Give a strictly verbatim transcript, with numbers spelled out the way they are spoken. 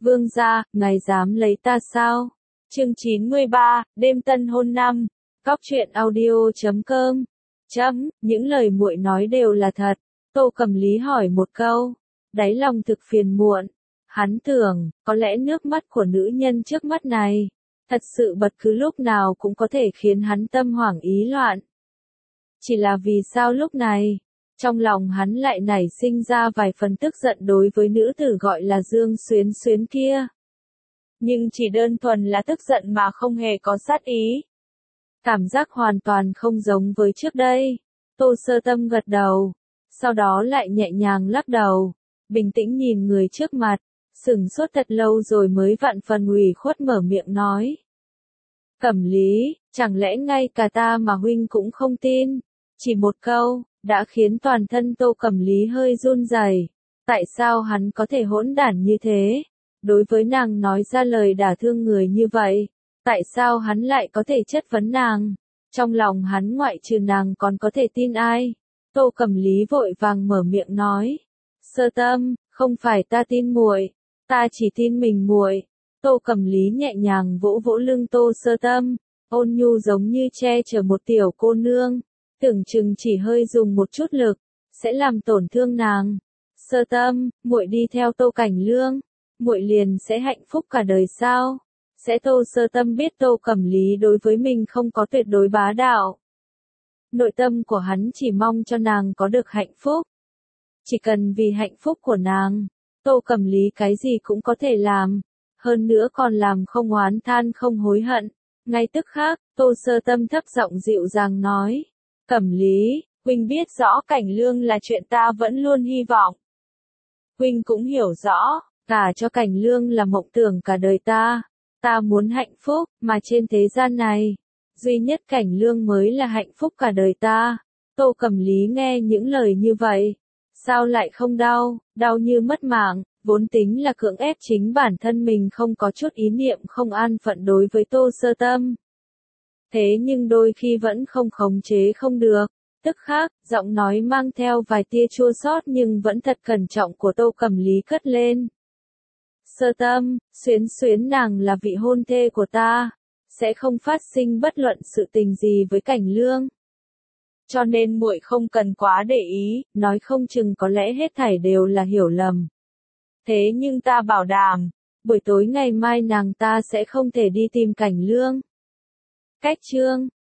Vương gia, ngài dám lấy ta sao? Chương chín mươi ba, đêm tân hôn năm. Cóc truyện audio chấm com. Chấm, những lời muội nói đều là thật. Tô Cẩm Lý hỏi một câu, đáy lòng thực phiền muộn. Hắn tưởng, có lẽ nước mắt của nữ nhân trước mắt này, thật sự bất cứ lúc nào cũng có thể khiến hắn tâm hoảng ý loạn. Chỉ là vì sao lúc này, trong lòng hắn lại nảy sinh ra vài phần tức giận đối với nữ tử gọi là Dương Xuyến Xuyến kia. Nhưng chỉ đơn thuần là tức giận mà không hề có sát ý. Cảm giác hoàn toàn không giống với trước đây. Tô Sơ Tâm gật đầu, sau đó lại nhẹ nhàng lắc đầu, bình tĩnh nhìn người trước mặt, sững sốt thật lâu rồi mới vạn phần ủy khuất mở miệng nói. Cẩm Lý, chẳng lẽ ngay cả ta mà huynh cũng không tin? Chỉ một câu, đã khiến toàn thân Tô Cẩm Lý hơi run rẩy. Tại sao hắn có thể hỗn đản như thế? Đối với nàng nói ra lời đả thương người như vậy, tại sao hắn lại có thể chất vấn nàng? Trong lòng hắn ngoại trừ nàng còn có thể tin ai? Tô Cẩm Lý vội vàng mở miệng nói. Sơ Tâm, không phải ta tin muội, ta chỉ tin mình muội. Tô Cẩm Lý nhẹ nhàng vỗ vỗ lưng Tô Sơ Tâm, ôn nhu giống như che chở một tiểu cô nương, tưởng chừng chỉ hơi dùng một chút lực, sẽ làm tổn thương nàng. Sơ Tâm, muội đi theo Tô Cảnh Lương, muội liền sẽ hạnh phúc cả đời sao? Sẽ Tô Sơ Tâm biết Tô Cẩm Lý đối với mình không có tuyệt đối bá đạo. Nội tâm của hắn chỉ mong cho nàng có được hạnh phúc. Chỉ cần vì hạnh phúc của nàng, Tô Cẩm Lý cái gì cũng có thể làm, hơn nữa còn làm không oán than không hối hận. Ngay tức khắc, Tô Sơ Tâm thấp giọng dịu dàng nói, Cẩm Lý, huynh biết rõ Cảnh Lương là chuyện ta vẫn luôn hy vọng. Huynh cũng hiểu rõ, cả cho Cảnh Lương là mộng tưởng cả đời ta. Ta muốn hạnh phúc, mà trên thế gian này, duy nhất Cảnh Lương mới là hạnh phúc cả đời ta. Tô Cẩm Lý nghe những lời như vậy, sao lại không đau, đau như mất mạng, vốn tính là cưỡng ép chính bản thân mình không có chút ý niệm không an phận đối với Tô Sơ Tâm. Thế nhưng đôi khi vẫn không khống chế không được, tức khắc, giọng nói mang theo vài tia chua xót nhưng vẫn thật cẩn trọng của Tô Cẩm Lý cất lên. Sơ Tâm, Xuyến Xuyến nàng là vị hôn thê của ta, sẽ không phát sinh bất luận sự tình gì với Cảnh Lương. Cho nên muội không cần quá để ý, nói không chừng có lẽ hết thảy đều là hiểu lầm. Thế nhưng ta bảo đảm, buổi tối ngày mai nàng ta sẽ không thể đi tìm Cảnh Lương. Cách chương